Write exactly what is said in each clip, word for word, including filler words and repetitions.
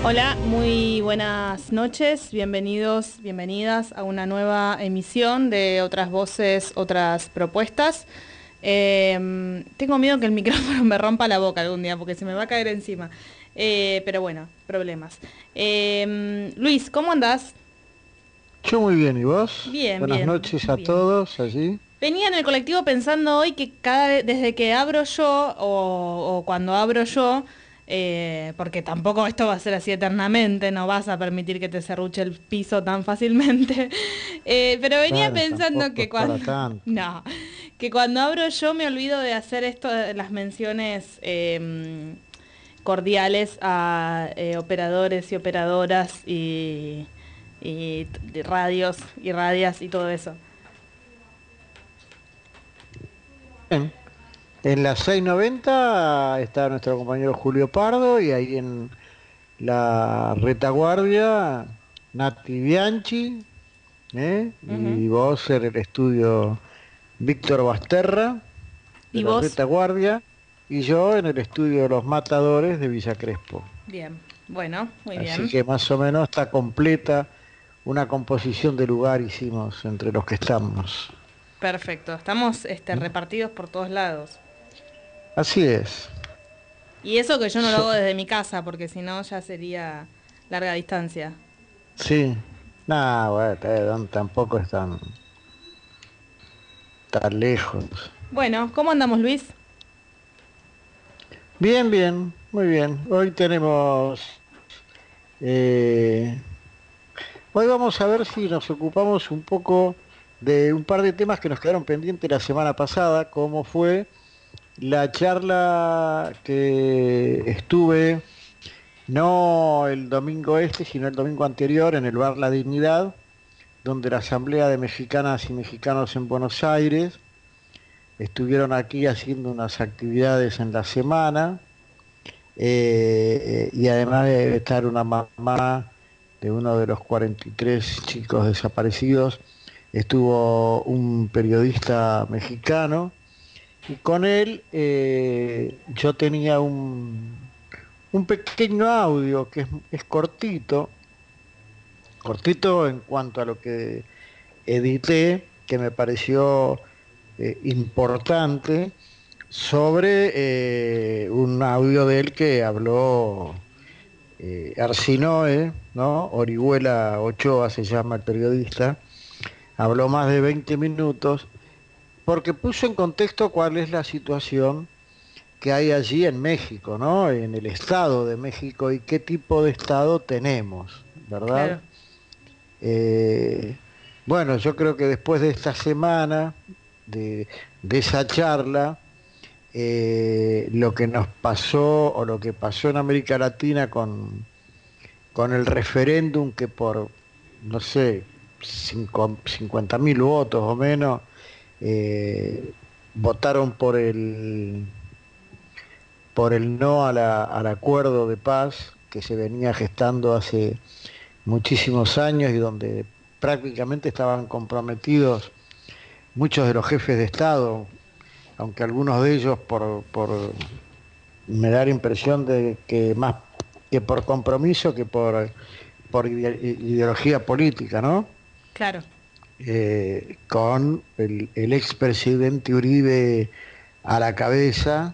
Hola, muy buenas noches, bienvenidos, bienvenidas a una nueva emisión de Otras Voces, Otras Propuestas. Eh, tengo miedo que el micrófono me rompa la boca algún día porque se me va a caer encima. Eh, pero bueno, problemas. Eh, Luis, ¿cómo andás? Yo muy bien, ¿y vos? Bien, Buenas bien, noches a bien. todos allí. Venía en el colectivo pensando hoy que cada vez, desde que abro yo o, o cuando abro yo, eh, porque tampoco esto va a ser así eternamente, no vas a permitir que te serruche el piso tan fácilmente, eh, pero venía Bueno, pensando tampoco es que para cuando, tanto. no, que cuando abro yo me olvido de hacer esto, de las menciones eh, cordiales a eh, operadores y operadoras y, y t- radios y radias y todo eso. Bien. En la seiscientos noventa está nuestro compañero Julio Pardo y ahí en la retaguardia Nati Bianchi, ¿eh? Ujú. Y vos en el estudio Víctor Basterra de ¿Y la vos? retaguardia y yo en el estudio de los Matadores de Villa Crespo. Bien, bueno, muy Así bien. que más o menos está completa una composición de lugar hicimos entre los que estamos. Perfecto. Estamos este, ¿Mm? repartidos por todos lados. Así es. Y eso que yo no lo So- hago desde mi casa, porque si no ya sería larga distancia. sí. Nada, bueno, ta- tampoco es tan, tan lejos. Bueno, ¿cómo andamos, Luis? Bien, bien, muy bien. Hoy tenemos... eh, hoy vamos a ver si nos ocupamos un poco de un par de temas que nos quedaron pendientes la semana pasada, como fue la charla que estuve, no el domingo este, sino el domingo anterior en el Bar La Dignidad, donde la Asamblea de Mexicanas y Mexicanos en Buenos Aires estuvieron aquí haciendo unas actividades en la semana, eh, y además de estar una mamá de uno de los cuarenta y tres chicos desaparecidos, estuvo un periodista mexicano y con él eh, yo tenía un, un pequeño audio que es, es cortito, cortito en cuanto a lo que edité, que me pareció eh, importante, sobre eh, un audio de él que habló eh, Arsinoe, ¿no? Orihuela Ochoa se llama el periodista, habló más de veinte minutos porque puso en contexto cuál es la situación que hay allí en México, ¿no? En el Estado de México y qué tipo de Estado tenemos, ¿verdad? Claro. Eh, bueno, yo creo que después de esta semana, de, de esa charla, eh, lo que nos pasó o lo que pasó en América Latina con, con el referéndum que por, no sé, cincuenta mil votos o menos, eh, votaron por el, por el no a la- al acuerdo de paz que se venía gestando hace muchísimos años y donde prácticamente estaban comprometidos muchos de los jefes de Estado, aunque algunos de ellos por, por me da la impresión de que más que por compromiso que por, por ide- ideología política, ¿no? Claro. Eh, con el, el expresidente Uribe a la cabeza.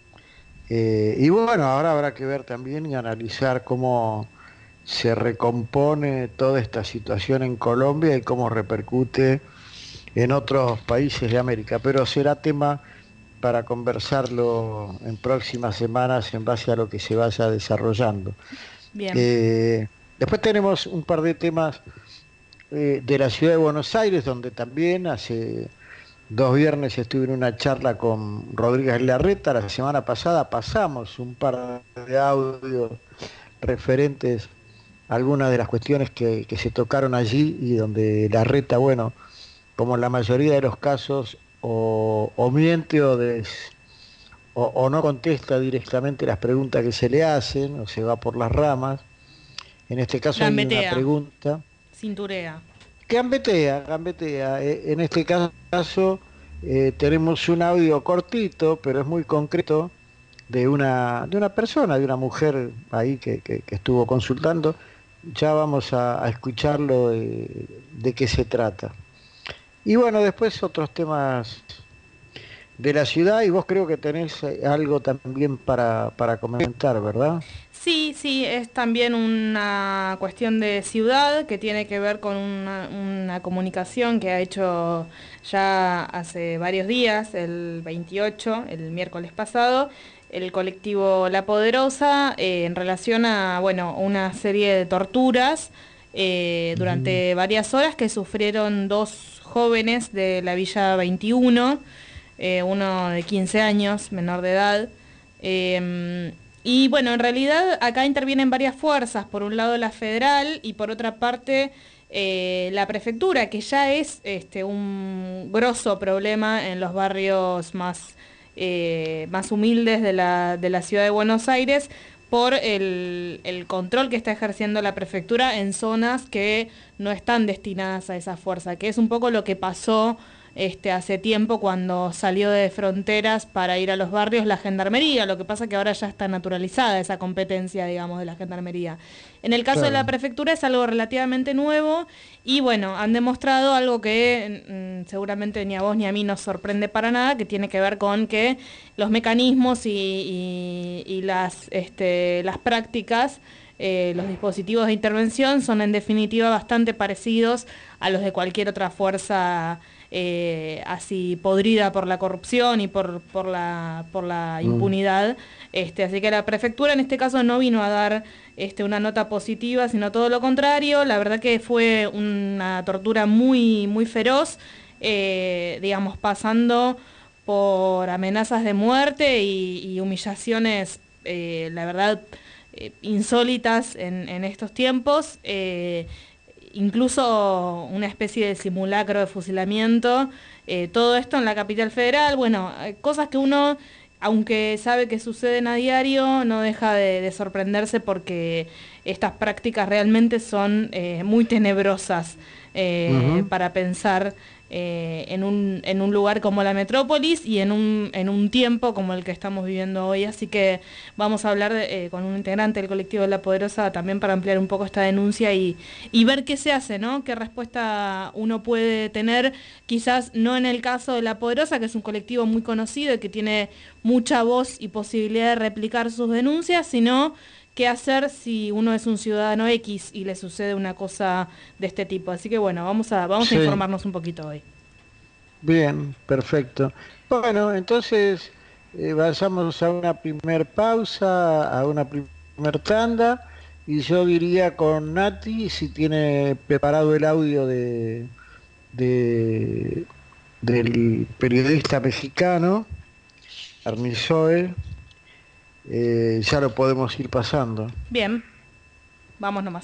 Eh, y bueno, ahora habrá que ver también y analizar cómo se recompone toda esta situación en Colombia y cómo repercute en otros países de América. Pero será tema para conversarlo en próximas semanas en base a lo que se vaya desarrollando. Bien. Eh, Después tenemos un par de temas eh, de la ciudad de Buenos Aires, donde también hace dos viernes estuve en una charla con Rodríguez Larreta. La semana pasada pasamos un par de audios referentes a algunas de las cuestiones que, que se tocaron allí y donde Larreta, bueno, como en la mayoría de los casos, o, o miente o, des, o, o no contesta directamente las preguntas que se le hacen, o se va por las ramas. En este caso hay una Gambetea. pregunta. Cinturea. Gambetea, gambetea. Eh, En este caso eh, tenemos un audio cortito, pero es muy concreto, de una, de una persona, de una mujer ahí que, que, que estuvo consultando. Ya vamos a, a escucharlo de, de qué se trata. Y bueno, después otros temas de la ciudad, y vos creo que tenés algo también para, para comentar, ¿verdad? Sí, sí, es también una cuestión de ciudad que tiene que ver con una, una comunicación que ha hecho ya hace varios días, el veintiocho, el miércoles pasado, el colectivo La Poderosa, eh, en relación a, bueno, una serie de torturas eh, durante varias horas que sufrieron dos jóvenes de la Villa veintiuno, eh, uno de quince años, menor de edad. Eh, y bueno, en realidad acá intervienen varias fuerzas, por un lado la federal y por otra parte eh, la prefectura, que ya es este, un grosso problema en los barrios más, eh, más humildes de la, de la ciudad de Buenos Aires, por el, el control que está ejerciendo la prefectura en zonas que no están destinadas a esa fuerza, que es un poco lo que pasó Este, hace tiempo cuando salió de Fronteras para ir a los barrios la gendarmería. Lo que pasa que ahora ya está naturalizada esa competencia, digamos, de la gendarmería. En el caso claro. de la prefectura es algo relativamente nuevo y bueno, han demostrado algo que mm, seguramente ni a vos ni a mí nos sorprende para nada, que tiene que ver con que los mecanismos y, y, y las, este, las prácticas, Eh, los dispositivos de intervención son en definitiva bastante parecidos a los de cualquier otra fuerza eh, así podrida por la corrupción y por, por la, por la impunidad. Mm. Este, así que la prefectura en este caso no vino a dar este, una nota positiva, sino todo lo contrario. La verdad que fue una tortura muy, muy feroz, eh, digamos, pasando por amenazas de muerte y, y humillaciones, eh, la verdad, insólitas en, en estos tiempos, eh, incluso una especie de simulacro de fusilamiento, eh, todo esto en la capital federal. Bueno, cosas que uno, aunque sabe que suceden a diario, no deja de, de sorprenderse porque estas prácticas realmente son eh, muy tenebrosas eh, uh-huh. para pensar Eh, en, un, en un lugar como la metrópolis y en un, en un tiempo como el que estamos viviendo hoy. Así que vamos a hablar de, eh, con un integrante del colectivo de La Poderosa también para ampliar un poco esta denuncia y, y ver qué se hace, ¿no? Qué respuesta uno puede tener, quizás no en el caso de La Poderosa, que es un colectivo muy conocido y que tiene mucha voz y posibilidad de replicar sus denuncias, sino qué hacer si uno es un ciudadano X y le sucede una cosa de este tipo. Así que bueno, vamos a vamos sí. a informarnos un poquito hoy. Bien, perfecto. Bueno, entonces eh, vayamos a una primer pausa, a una primer tanda, y yo diría con Nati, si tiene preparado el audio de, de del periodista mexicano, Arnizoe. Eh, ya lo podemos ir pasando. Bien, vamos nomás.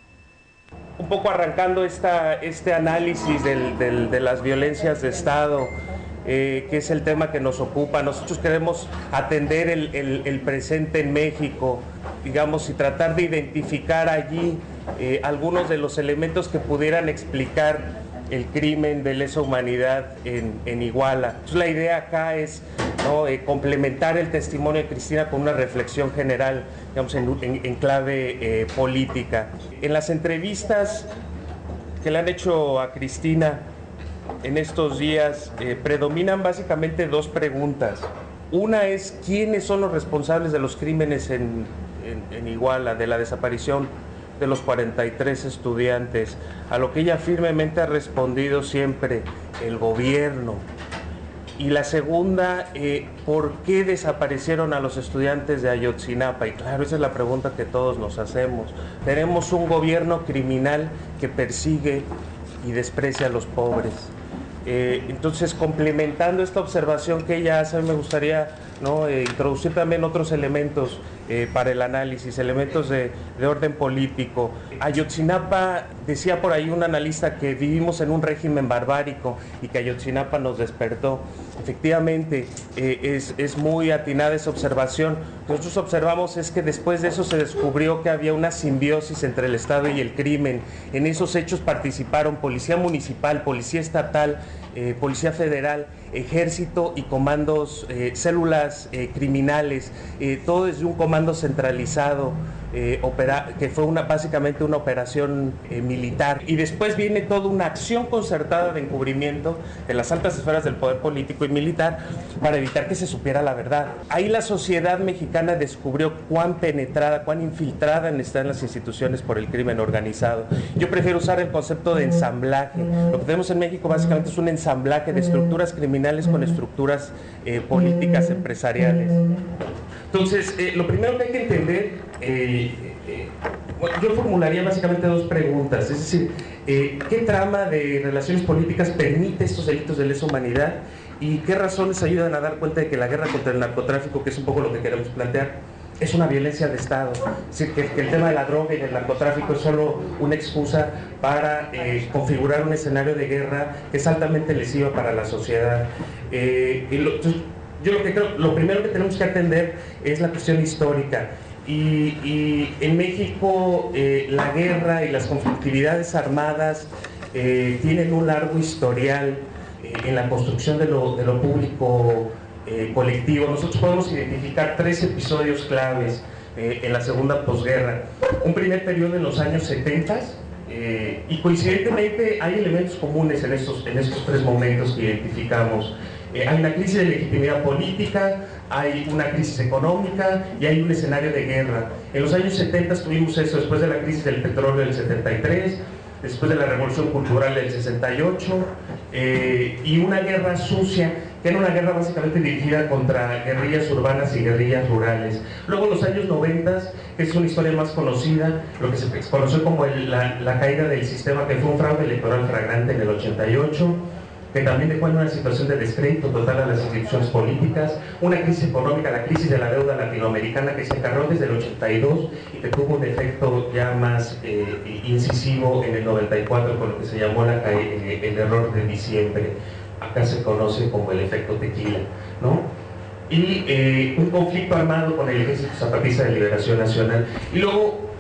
Un poco arrancando esta, este análisis del, del, de las violencias de Estado, eh, que es el tema que nos ocupa. Nosotros queremos atender el, el, el presente en México, digamos, y tratar de identificar allí eh, algunos de los elementos que pudieran explicar el crimen de lesa humanidad en, en Iguala. Entonces, la idea acá es, ¿no?, eh, complementar el testimonio de Cristina con una reflexión general, digamos, en, en, en clave eh, política. En las entrevistas que le han hecho a Cristina en estos días, eh, predominan básicamente dos preguntas. Una es, ¿quiénes son los responsables de los crímenes en, en, en Iguala, de la desaparición de los cuarenta y tres estudiantes? A lo que ella firmemente ha respondido siempre: el gobierno. Y la segunda, eh, ¿por qué desaparecieron a los estudiantes de Ayotzinapa? Y claro, esa es la pregunta que todos nos hacemos. Tenemos un gobierno criminal que persigue y desprecia a los pobres. Eh, entonces, complementando esta observación que ella hace, me gustaría, ¿no?, eh, introducir también otros elementos eh, para el análisis, elementos de, de orden político. Ayotzinapa, decía por ahí un analista que vivimos en un régimen barbárico y que Ayotzinapa nos despertó. Efectivamente, eh, es, es muy atinada esa observación. Lo que nosotros observamos es que después de eso se descubrió que había una simbiosis entre el Estado y el crimen. En esos hechos participaron policía municipal, policía estatal, eh, Policía Federal, Ejército y comandos, eh, células eh, criminales, eh, todo desde un comando centralizado, eh, opera, que fue una, básicamente una operación eh, militar. Y después viene toda una acción concertada de encubrimiento de las altas esferas del poder político y militar para evitar que se supiera la verdad. Ahí la sociedad mexicana descubrió cuán penetrada, cuán infiltrada está en las instituciones por el crimen organizado. Yo prefiero usar el concepto de ensamblaje. Lo que tenemos en México básicamente es un ensamblaje de estructuras criminales con estructuras eh, políticas empresariales. Entonces, eh, lo primero que hay que entender, eh, eh, bueno, yo formularía básicamente dos preguntas, es decir, eh, ¿qué trama de relaciones políticas permite estos delitos de lesa humanidad y qué razones ayudan a dar cuenta de que la guerra contra el narcotráfico, que es un poco lo que queremos plantear, es una violencia de Estado? Es decir, que, que el tema de la droga y del narcotráfico es solo una excusa para eh, configurar un escenario de guerra que es altamente lesiva para la sociedad. Eh, y lo, yo lo que creo, lo primero que tenemos que atender es la cuestión histórica. Y, y en México eh, la guerra y las conflictividades armadas eh, tienen un largo historial eh, en la construcción de lo, de lo público eh, colectivo. Nosotros podemos identificar tres episodios claves eh, en la segunda posguerra. Un primer periodo en los años setenta, eh, y coincidentemente hay elementos comunes en estos, en estos tres momentos que identificamos. Eh, hay una crisis de legitimidad política, hay una crisis económica y hay un escenario de guerra. En los años setenta tuvimos eso después de la crisis del petróleo del setenta y tres, después de la revolución cultural del sesenta y ocho, eh, y una guerra sucia, que era una guerra básicamente dirigida contra guerrillas urbanas y guerrillas rurales. Luego en los años noventa, que es una historia más conocida, lo que se conoció como el, la, la caída del sistema, que fue un fraude electoral flagrante en el ochenta y ocho, que también dejó en una situación de descrédito total a las instituciones políticas, una crisis económica, la crisis de la deuda latinoamericana, que se encargó desde el ochenta y dos y que tuvo un efecto ya más eh, incisivo en el noventa y cuatro con lo que se llamó la, eh, el error de diciembre. Acá se conoce como el efecto tequila, ¿no? Y eh, un conflicto armado con el Ejército Zapatista de Liberación Nacional. Y luego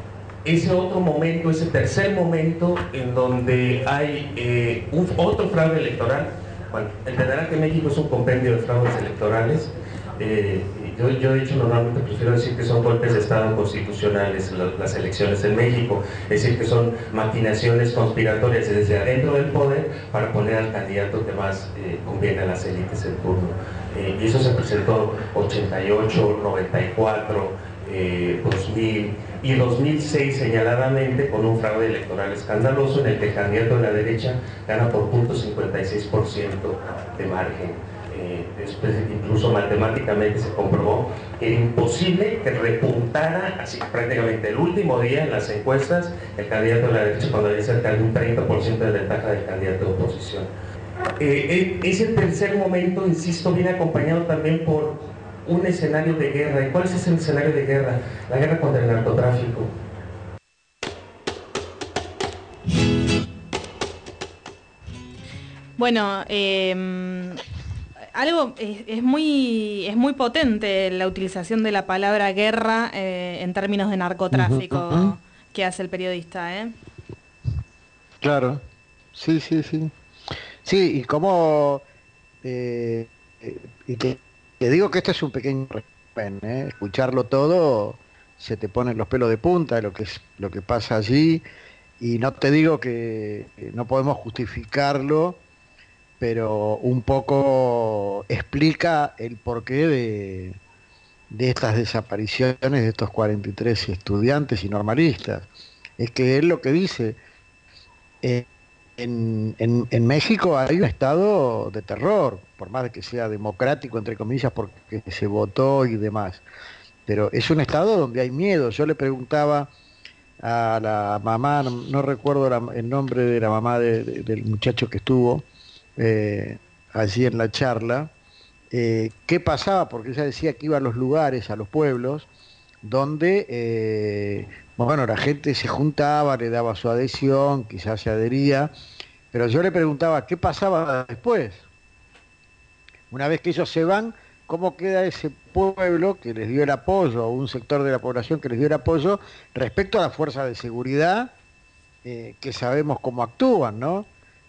ese otro momento, ese tercer momento en donde hay eh, un, otro fraude electoral. Bueno, entenderán que México es un compendio de fraudes electorales. Eh, yo, yo de hecho normalmente prefiero decir que son golpes de Estado constitucionales las, las elecciones en México, es decir, que son maquinaciones conspiratorias desde adentro del poder para poner al candidato que más eh, conviene a las élites en turno. Eh, y eso se presentó ochenta y ocho, noventa y cuatro, eh, dos mil y dos mil seis señaladamente, con un fraude electoral escandaloso en el que el candidato de la derecha gana por punto cincuenta y seis por ciento de margen. Eh, después incluso matemáticamente se comprobó que era imposible que repuntara así prácticamente el último día en las encuestas el candidato de la derecha cuando había cerca de un treinta por ciento de ventaja del candidato de oposición. Eh, ese tercer momento, insisto, viene acompañado también por un escenario de guerra. ¿Y cuál es ese escenario de guerra? La guerra contra el narcotráfico. Bueno, eh, algo es, es muy es muy potente la utilización de la palabra guerra eh, en términos de narcotráfico uh-huh, uh-huh. que hace el periodista, ¿eh? Claro, sí, sí, sí. Sí, y como eh, y te, te digo que este es un pequeño resumen, ¿eh? Escucharlo todo se te ponen los pelos de punta de lo que es lo que pasa allí, y no te digo que no podemos justificarlo, pero un poco explica el porqué de, de estas desapariciones de estos cuarenta y tres estudiantes y normalistas. Es que él lo que dice, eh, en, en, en México hay un estado de terror, por más de que sea democrático, entre comillas, porque se votó y demás, pero es un estado donde hay miedo. Yo le preguntaba a la mamá, no, no recuerdo la, el nombre de la mamá de, de, del muchacho que estuvo Eh, allí en la charla, eh, qué pasaba, porque ella decía que iba a los lugares, a los pueblos, donde eh, bueno, la gente se juntaba, le daba su adhesión, quizás se adhería, pero yo le preguntaba qué pasaba después. Una vez que ellos se van, ¿cómo queda ese pueblo que les dio el apoyo, o un sector de la población que les dio el apoyo, respecto a las fuerzas de seguridad, eh, que sabemos cómo actúan, ¿no?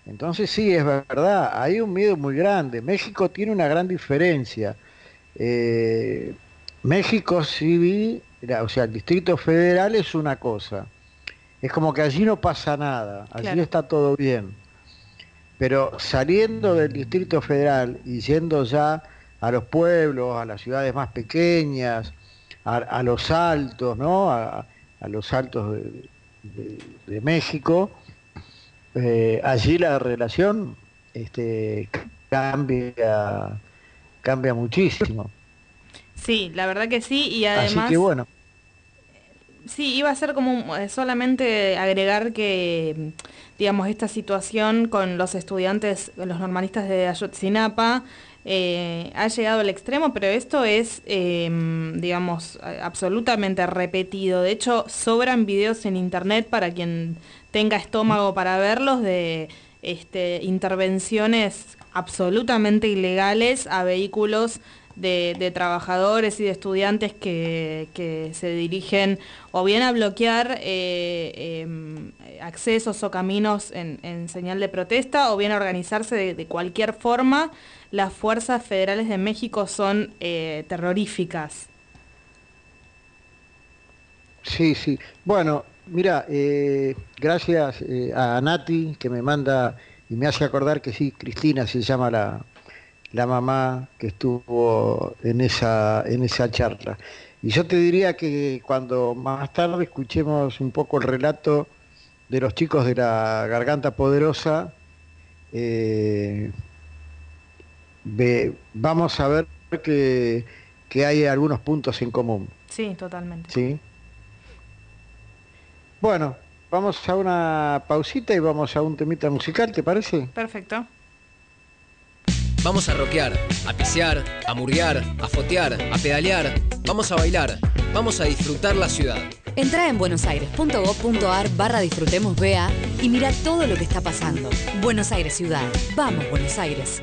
Entonces sí, es verdad, hay un miedo muy grande. México tiene una gran diferencia. Eh, México sí, o sea, el Distrito Federal es una cosa. Es como que allí no pasa nada, allí Claro. está todo bien. Pero saliendo del Distrito Federal y yendo ya a los pueblos, a las ciudades más pequeñas, a, a los altos, ¿no? A, a los altos de, de- de México, eh, allí la relación este, cambia, cambia muchísimo. Sí, la verdad que sí, y Así además, que bueno, sí, iba a ser como un- eh, solamente agregar que, mm, digamos, esta situación con los estudiantes, los normalistas de Ayotzinapa, eh, ha llegado al extremo, pero esto es, eh, mm, digamos, a- absolutamente repetido. De hecho, sobran videos en internet para quien tenga estómago para verlos de este, intervenciones absolutamente ilegales a vehículos de, de trabajadores y de estudiantes que, que se dirigen o bien a bloquear eh, em, accesos o caminos en, en señal de protesta, o bien a organizarse de, de cualquier forma. Las fuerzas federales de México son eh, terroríficas. sí, sí. Bueno, mira, eh, gracias eh, a Nati que me manda y me hace acordar que sí, Cristina se llama la, la mamá que estuvo en esa, en esa charla. Y yo te diría que cuando más tarde escuchemos un poco el relato de los chicos de la Garganta Poderosa, eh, ve- vamos a ver que, que hay algunos puntos en común, Sí, totalmente. ¿sí? Bueno, vamos a una pausita y vamos a un temita musical, ¿te parece? Perfecto. Vamos a rockear, a pisear, a murguear, a fotear, a pedalear. Vamos a bailar, vamos a disfrutar la ciudad. Entrá en buenosaires.gov.ar barra disfrutemos B A y mira todo lo que está pasando. Buenos Aires Ciudad. Vamos, Buenos Aires.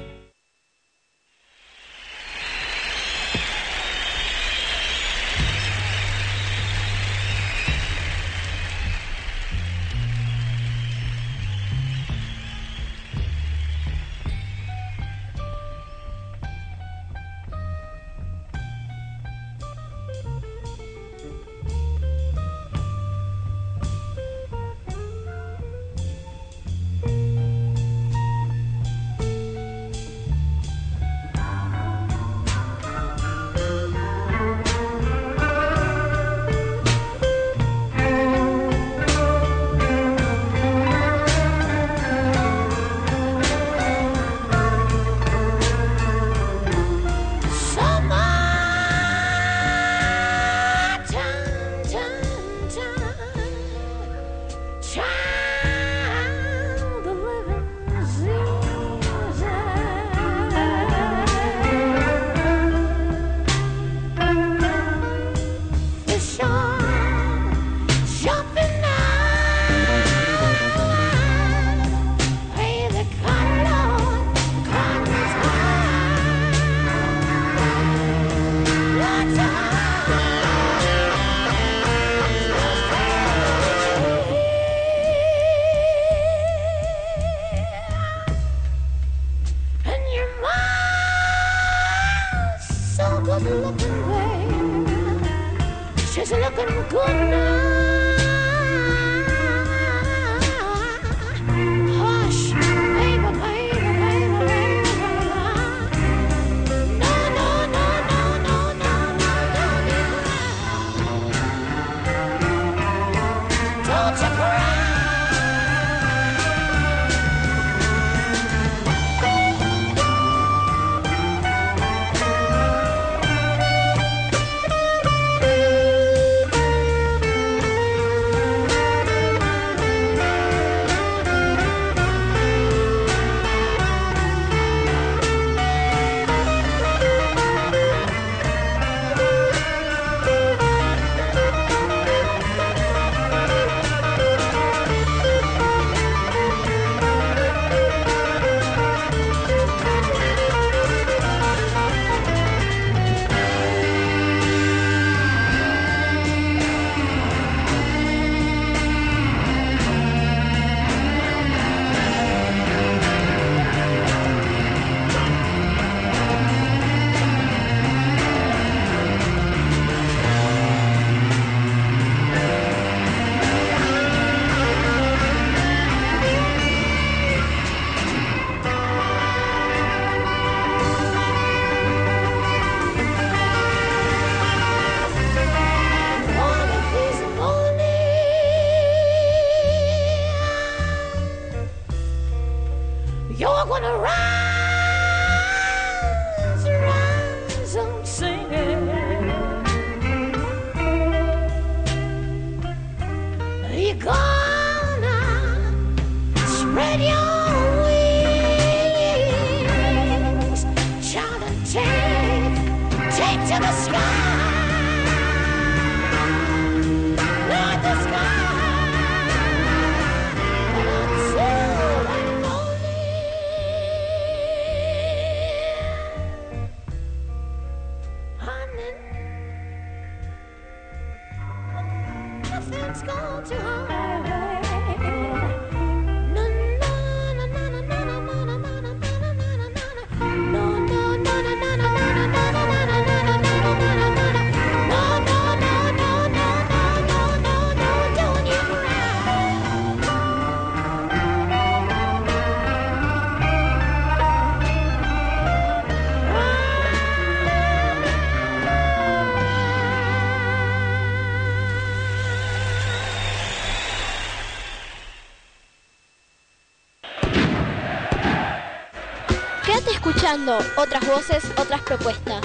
Escuchando otras voces, otras propuestas.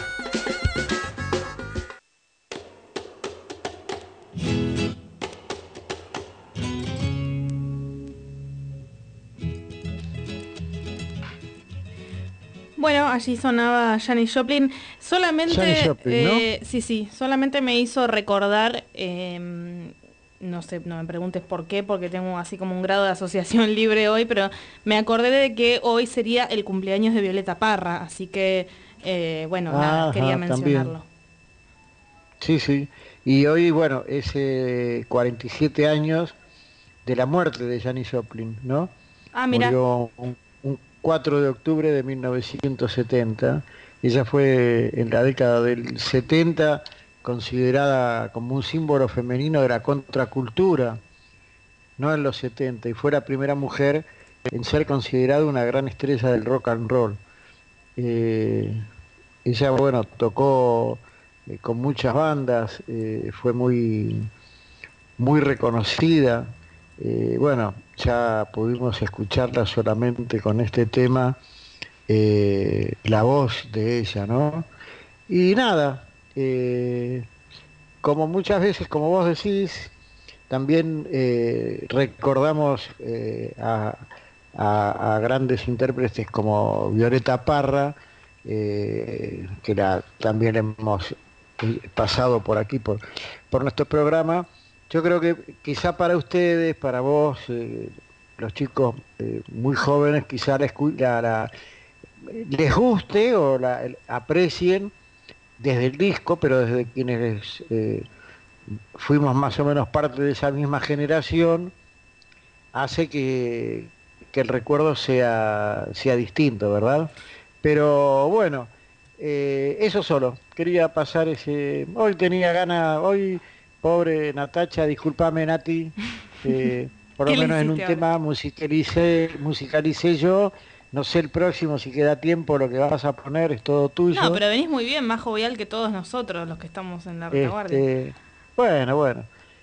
Bueno, allí sonaba Janis Joplin. Solamente, Janis Joplin, ¿no? eh, sí, sí, solamente me hizo recordar, eh, no sé, no me preguntes por qué, porque tengo así como un grado de asociación libre hoy, pero me acordé de que hoy sería el cumpleaños de Violeta Parra, así que, eh, bueno, nada, Ajá, quería mencionarlo. también. Sí, sí. Y hoy, bueno, es eh, cuarenta y siete años de la muerte de Janis Joplin, ¿no? Ah, mira. Murió un, un cuatro de octubre de mil novecientos setenta. Ella fue en la década del setenta considerada como un símbolo femenino de la contracultura, no en los setenta, y fue la primera mujer en ser considerada una gran estrella del rock and roll. Eh, ella, bueno, tocó eh, con muchas bandas, eh, fue muy, muy reconocida. Eh, bueno, ya pudimos escucharla solamente con este tema, eh, la voz de ella, ¿no? Y nada, eh, como muchas veces, como vos decís, también eh, recordamos eh, a, a, a grandes intérpretes como Violeta Parra, eh, que la, también hemos pasado por aquí, por, por nuestro programa. Yo creo que quizá para ustedes, para vos, eh, los chicos eh, muy jóvenes, quizá la, la, la, les guste o la aprecien desde el disco, pero desde quienes eh, fuimos más o menos parte de esa misma generación, hace que, que el recuerdo sea, sea distinto, ¿verdad? Pero bueno, eh, eso solo, quería pasar ese... Hoy tenía ganas, hoy, pobre Natacha, discúlpame Nati, eh, por lo menos en un ahora? tema musicalicé, musicalicé yo. No sé el próximo, si queda tiempo, lo que vas a poner es todo tuyo. No, pero venís muy bien, más jovial que todos nosotros, los que estamos en la retaguardia. Este, bueno, bueno.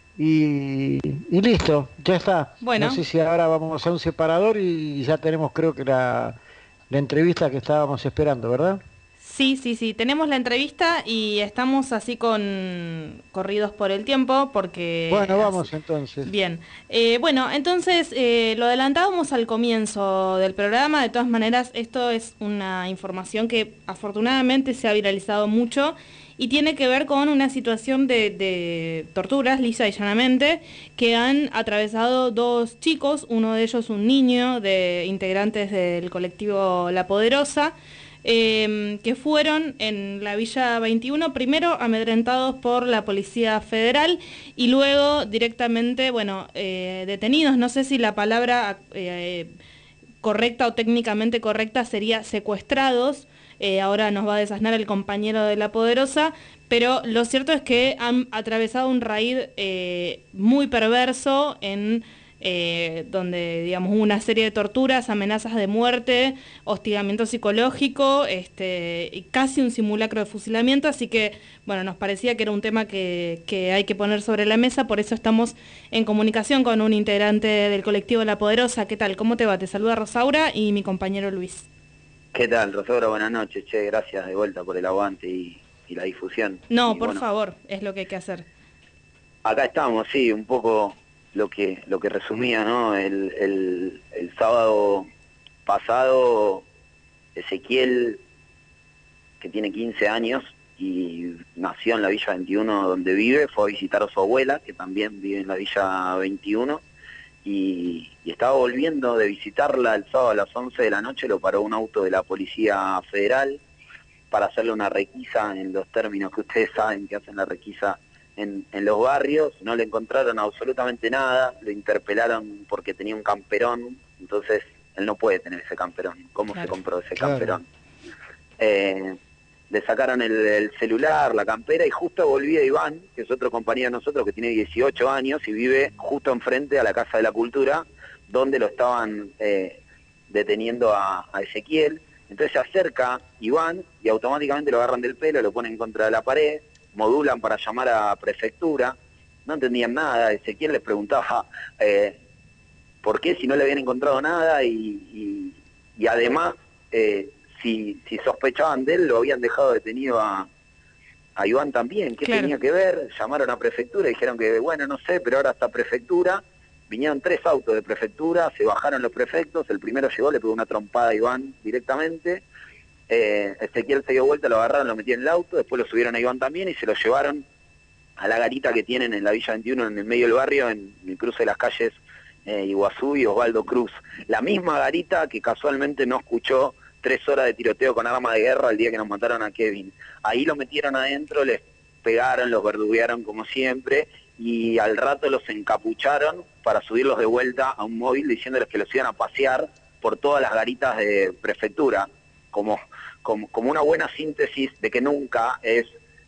Y, y listo, ya está. Bueno. No sé si ahora vamos a un separador y ya tenemos, creo que la, la entrevista que estábamos esperando, ¿verdad? Sí, sí, sí, tenemos la entrevista y estamos así con corridos por el tiempo porque... Bueno, vamos así. entonces. Bien, eh, bueno, entonces eh, lo adelantábamos al comienzo del programa, de todas maneras esto es una información que afortunadamente se ha viralizado mucho y tiene que ver con una situación de, de torturas, lisa y llanamente, que han atravesado dos chicos, uno de ellos un niño de integrantes del colectivo La Poderosa, Eh, que fueron en la Villa veintiuno, primero amedrentados por la Policía Federal y luego directamente, bueno, eh, detenidos. No sé si la palabra eh, correcta o técnicamente correcta sería secuestrados. Eh, ahora nos va a desasnar el compañero de La Poderosa, pero lo cierto es que han atravesado un raíz eh, muy perverso en... Eh, donde digamos hubo una serie de torturas, amenazas de muerte, hostigamiento psicológico, este, y casi un simulacro de fusilamiento, así que bueno, nos parecía que era un tema que, que hay que poner sobre la mesa, por eso estamos en comunicación con un integrante del colectivo La Poderosa. ¿Qué tal? ¿Cómo te va? Te saluda Rosaura y mi compañero Luis. ¿Qué tal, Rosaura? Buenas noches, che, gracias de vuelta por el aguante y, y la difusión. No, y, por bueno, favor, es lo que hay que hacer. Acá estamos, sí, un poco lo que lo que resumía, ¿no? El, el, el sábado pasado, Ezequiel, que tiene quince años y nació en la Villa veintiuno donde vive, fue a visitar a su abuela, que también vive en la Villa veintiuno, y, y estaba volviendo de visitarla el sábado a las once de la noche, lo paró un auto de la Policía Federal para hacerle una requisa en los términos que ustedes saben que hacen la requisa en, en los barrios. No le encontraron absolutamente nada, lo interpelaron porque tenía un camperón, entonces él no puede tener ese camperón. ¿Cómo claro, se compró ese claro. camperón? Eh, le sacaron el, el celular, la campera, y justo volvía Iván, que es otro compañero de nosotros que tiene dieciocho años y vive justo enfrente a la Casa de la Cultura, donde lo estaban eh, deteniendo a, a Ezequiel. Entonces se acerca Iván y automáticamente lo agarran del pelo, lo ponen contra la pared, modulan para llamar a prefectura. No entendían nada. Ezequiel les preguntaba eh, por qué, si no le habían encontrado nada, y, y, y además eh, si, si sospechaban de él, lo habían dejado detenido a, a Iván también. ¿Qué claro. tenía que ver? Llamaron a prefectura y dijeron que, bueno, no sé, pero ahora está prefectura. Vinieron tres autos de prefectura, se bajaron los prefectos, el primero llegó, le pegó una trompada a Iván directamente, eh, Ezequiel se dio vuelta, lo agarraron, lo metieron en el auto, después lo subieron a Iván también y se lo llevaron a la garita que tienen en la Villa veintiuno, en el medio del barrio, en el cruce de las calles eh, Iguazú y Osvaldo Cruz. La misma garita que casualmente no escuchó tres horas de tiroteo con arma de guerra el día que nos mataron a Kevin. Ahí lo metieron adentro, les pegaron, los verduguearon como siempre, y al rato los encapucharon para subirlos de vuelta a un móvil diciéndoles que los iban a pasear por todas las garitas de prefectura, como, como, como una buena síntesis de que nunca es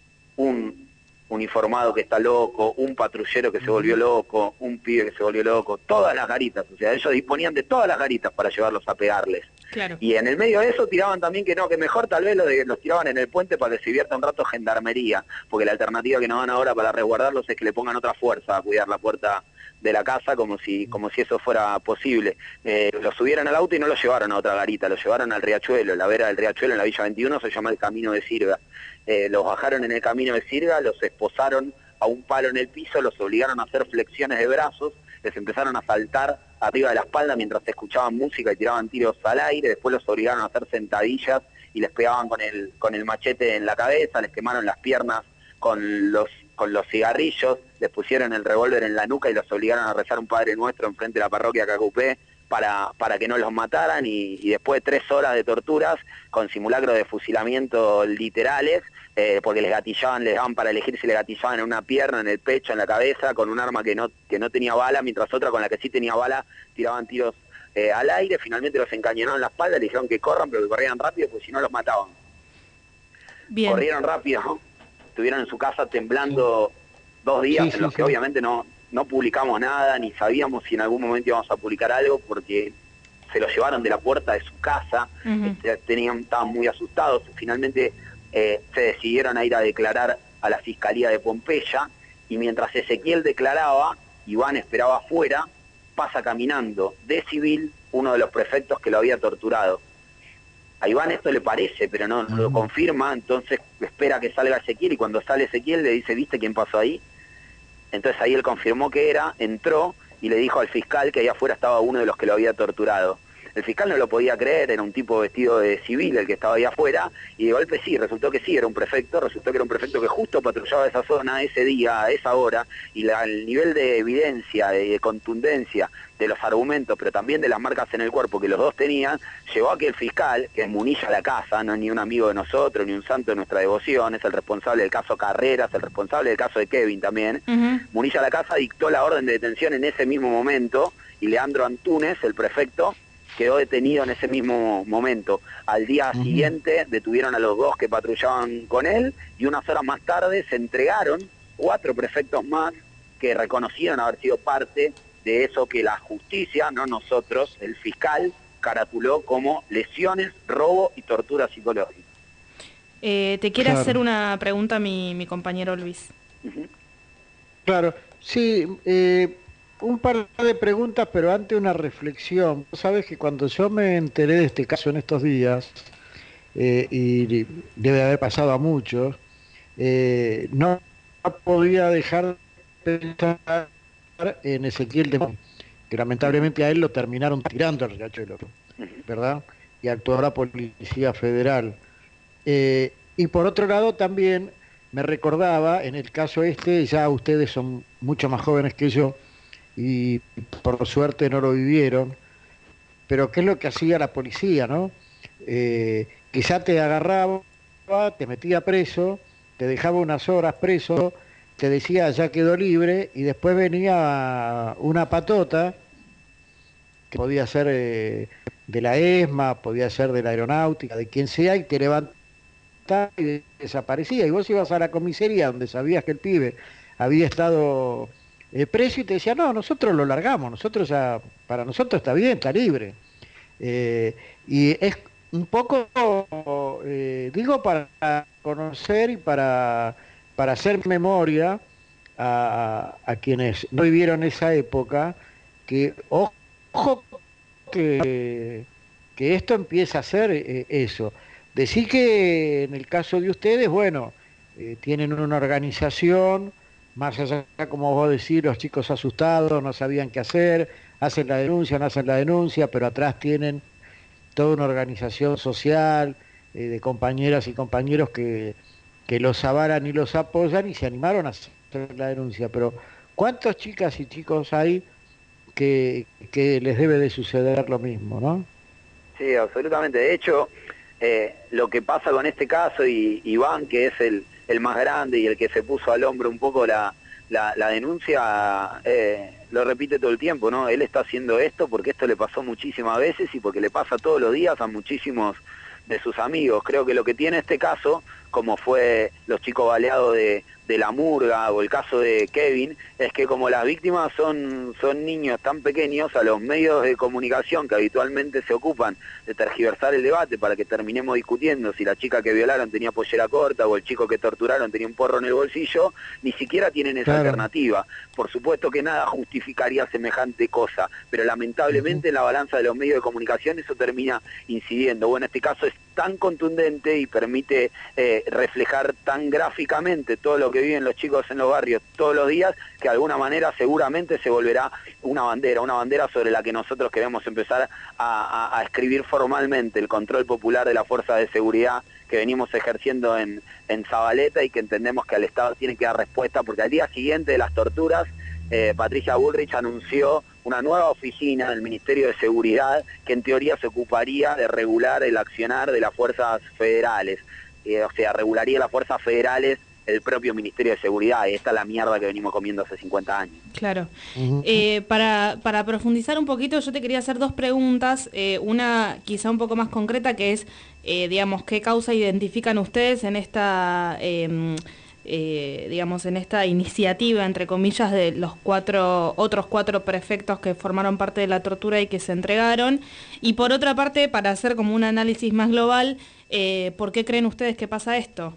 un uniformado que está loco, un patrullero que se volvió loco, un pibe que se volvió loco, todas las garitas, o sea, ellos disponían de todas las garitas para llevarlos a pegarles. Claro. Y en el medio de eso tiraban también que no, que mejor tal vez los, de, los tiraban en el puente para que se divierta un rato gendarmería, porque la alternativa que nos dan ahora para resguardarlos es que le pongan otra fuerza a cuidar la puerta de la casa, como si como si eso fuera posible. Eh, los subieron al auto y no los llevaron a otra garita, los llevaron al Riachuelo, la vera del Riachuelo en la Villa veintiuno se llama el Camino de Sirga. Eh, los bajaron en el Camino de Sirga, los esposaron a un palo en el piso, los obligaron a hacer flexiones de brazos, les empezaron a saltar arriba de la espalda mientras escuchaban música y tiraban tiros al aire, después los obligaron a hacer sentadillas y les pegaban con el, con el machete en la cabeza, les quemaron las piernas con los, con los cigarrillos, les pusieron el revólver en la nuca y los obligaron a rezar un Padre Nuestro enfrente de la parroquia Cacupé para, para que no los mataran, y, y después de tres horas de torturas con simulacros de fusilamiento literales, eh, porque les gatillaban, les daban para elegir si les gatillaban en una pierna, en el pecho, en la cabeza, con un arma que no, que no tenía bala, mientras otra con la que sí tenía bala tiraban tiros eh, al aire. Finalmente los encañonaron en la espalda, le dijeron que corran, pero que corrieran rápido, porque si no los mataban. Bien. Corrieron rápido, ¿no? Estuvieron en su casa temblando dos días, sí, sí, en los sí. que obviamente no, no publicamos nada, ni sabíamos si en algún momento íbamos a publicar algo, porque se lo llevaron de la puerta de su casa, uh-huh. tenían, estaban muy asustados. Finalmente eh, se decidieron a ir a declarar a la Fiscalía de Pompeya, y mientras Ezequiel declaraba, Iván esperaba afuera, pasa caminando de civil uno de los prefectos que lo había torturado. A Iván esto le parece, pero no, no lo confirma, entonces espera que salga Ezequiel, y cuando sale Ezequiel le dice, ¿viste quién pasó ahí? Entonces ahí él confirmó que era, entró y le dijo al fiscal que ahí afuera estaba uno de los que lo había torturado. El fiscal no lo podía creer, era un tipo vestido de civil el que estaba ahí afuera, y de golpe sí, resultó que sí, era un prefecto, resultó que era un prefecto que justo patrullaba esa zona, ese día, a esa hora, y la, el nivel de evidencia, de, de contundencia de los argumentos, pero también de las marcas en el cuerpo que los dos tenían, llevó a que el fiscal, que es Munilla la Casa, no es ni un amigo de nosotros, ni un santo de nuestra devoción, es el responsable del caso Carreras, el responsable del caso de Kevin también, uh-huh. Munilla la Casa dictó la orden de detención en ese mismo momento, y Leandro Antunes, el prefecto, quedó detenido en ese mismo momento. Al día uh-huh. siguiente detuvieron a los dos que patrullaban con él, y unas horas más tarde se entregaron cuatro prefectos más que reconocieron haber sido parte de eso que la justicia, no nosotros, el fiscal, caratuló como lesiones, robo y tortura psicológica. Eh, te quiere claro. hacer una pregunta mi, mi compañero Luis. Uh-huh. Claro, sí, eh, un par de preguntas, pero antes una reflexión. Vos sabés que cuando yo me enteré de este caso en estos días, eh, y debe haber pasado a muchos, eh, no podía dejar de pensar en Ezequiel de que lamentablemente a él lo terminaron tirando al riachuelo, ¿verdad? Y actuó la Policía Federal. Eh, y por otro lado también me recordaba, en el caso este, ya ustedes son mucho más jóvenes que yo y por suerte no lo vivieron, pero ¿qué es lo que hacía la policía, no? Eh, que ya te agarraba, te metía preso, te dejaba unas horas preso, te decía ya quedó libre y después venía una patota que podía ser eh, de la ESMA, podía ser de la aeronáutica, de quien sea, y te levantaba y desaparecía. Y vos ibas a la comisaría donde sabías que el pibe había estado eh, preso y te decía, no, nosotros lo largamos, nosotros ya, para nosotros está bien, está libre. Eh, y es un poco, eh, digo, para conocer y para, para hacer memoria a, a quienes no vivieron esa época, que ojo que, que esto empieza a ser eh, eso. Decir que en el caso de ustedes, bueno, eh, tienen una organización, más allá, como vos decís, los chicos asustados, no sabían qué hacer, hacen la denuncia, no hacen la denuncia, pero atrás tienen toda una organización social, eh, de compañeras y compañeros que, que los avalan y los apoyan y se animaron a hacer la denuncia. Pero ¿cuántas chicas y chicos hay que, que les debe de suceder lo mismo, no? Sí, absolutamente. De hecho, eh, lo que pasa con este caso, y Iván, que es el, el más grande y el que se puso al hombro un poco la, la, la denuncia, eh, lo repite todo el tiempo, ¿no? Él está haciendo esto porque esto le pasó muchísimas veces y porque le pasa todos los días a muchísimos de sus amigos. Creo que lo que tiene este caso, como fue los chicos baleados de, de La Murga o el caso de Kevin, es que como las víctimas son, son niños tan pequeños, a los medios de comunicación que habitualmente se ocupan de tergiversar el debate para que terminemos discutiendo si la chica que violaron tenía pollera corta o el chico que torturaron tenía un porro en el bolsillo, ni siquiera tienen esa claro. alternativa. Por supuesto que nada justificaría semejante cosa, pero lamentablemente uh-huh. en la balanza de los medios de comunicación eso termina incidiendo. Bueno, este caso es tan contundente y permite eh, reflejar tan gráficamente todo lo que viven los chicos en los barrios todos los días, que de alguna manera seguramente se volverá una bandera, una bandera sobre la que nosotros queremos empezar a, a, a escribir formalmente el control popular de la fuerza de seguridad que venimos ejerciendo en, en Zabaleta y que entendemos que el Estado tiene que dar respuesta, porque al día siguiente de las torturas, eh, Patricia Bullrich anunció una nueva oficina del Ministerio de Seguridad que en teoría se ocuparía de regular el accionar de las fuerzas federales, eh, o sea, regularía las fuerzas federales el propio Ministerio de Seguridad, y esta es la mierda que venimos comiendo hace cincuenta años. Claro. Uh-huh. Eh, para, para profundizar un poquito, yo te quería hacer dos preguntas, eh, una quizá un poco más concreta, que es, eh, digamos, ¿qué causa identifican ustedes en esta, eh, eh, digamos, en esta iniciativa, entre comillas, de los cuatro otros cuatro prefectos que formaron parte de la tortura y que se entregaron? Y por otra parte, para hacer como un análisis más global, eh, ¿por qué creen ustedes que pasa esto?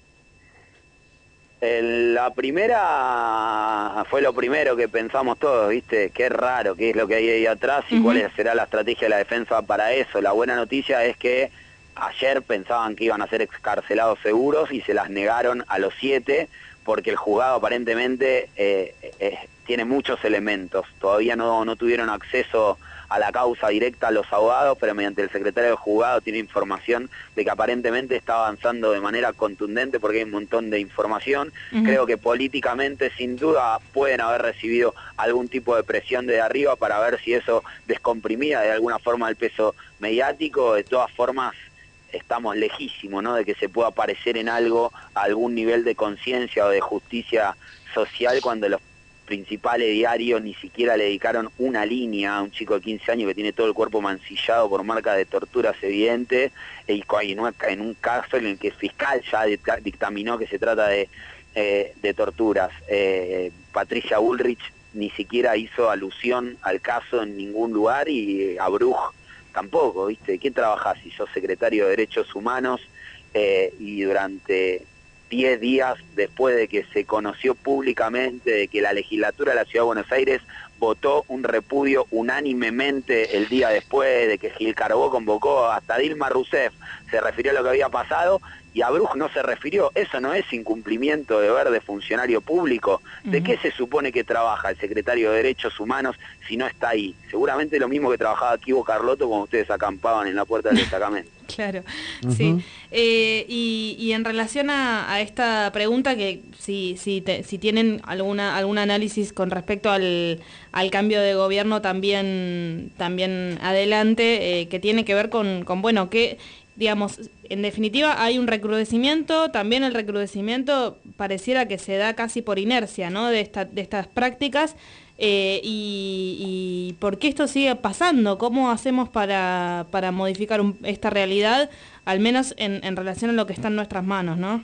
La primera fue lo primero que pensamos todos, ¿viste? Qué raro, qué es lo que hay ahí atrás y uh-huh. cuál será la estrategia de la defensa para eso. La buena noticia es que ayer pensaban que iban a ser excarcelados seguros y se las negaron a los siete porque el juzgado aparentemente eh, eh, tiene muchos elementos. Todavía no, no tuvieron acceso a la causa directa a los abogados, pero mediante el secretario del juzgado tiene información de que aparentemente está avanzando de manera contundente porque hay un montón de información. Uh-huh. Creo que políticamente sin duda pueden haber recibido algún tipo de presión de arriba para ver si eso descomprimía de alguna forma el peso mediático. De todas formas, estamos lejísimos, ¿no?, de que se pueda parecer en algo a algún nivel de conciencia o de justicia social cuando los principales diarios ni siquiera le dedicaron una línea a un chico de quince años que tiene todo el cuerpo mancillado por marcas de torturas evidentes, y en un caso en el que el fiscal ya dictaminó que se trata de, eh, de torturas. Eh, Patricia Bullrich ni siquiera hizo alusión al caso en ningún lugar, y a Bruj tampoco, ¿viste? ¿Quién trabajás? Si sos secretario de Derechos Humanos eh, y durante diez días después de que se conoció públicamente de que la legislatura de la Ciudad de Buenos Aires votó un repudio unánimemente el día después de que Gil Carbó convocó hasta Dilma Rousseff, se refirió a lo que había pasado, y a Bruj no se refirió. Eso no es incumplimiento de deber de funcionario público. ¿De uh-huh. qué se supone que trabaja el secretario de Derechos Humanos si no está ahí? Seguramente lo mismo que trabajaba aquí Ivo Carlotto cuando ustedes acampaban en la puerta del destacamento. Claro, uh-huh. sí. Eh, y, y en relación a, a esta pregunta, que si, si, te, si tienen alguna algún análisis con respecto al, al cambio de gobierno también, también adelante, eh, que tiene que ver con, con bueno, que digamos, en definitiva hay un recrudecimiento, también el recrudecimiento pareciera que se da casi por inercia, ¿no?, de, esta, de estas prácticas. Eh, y, y por qué esto sigue pasando, cómo hacemos para, para modificar un, esta realidad, al menos en, en relación a lo que está en nuestras manos, ¿no?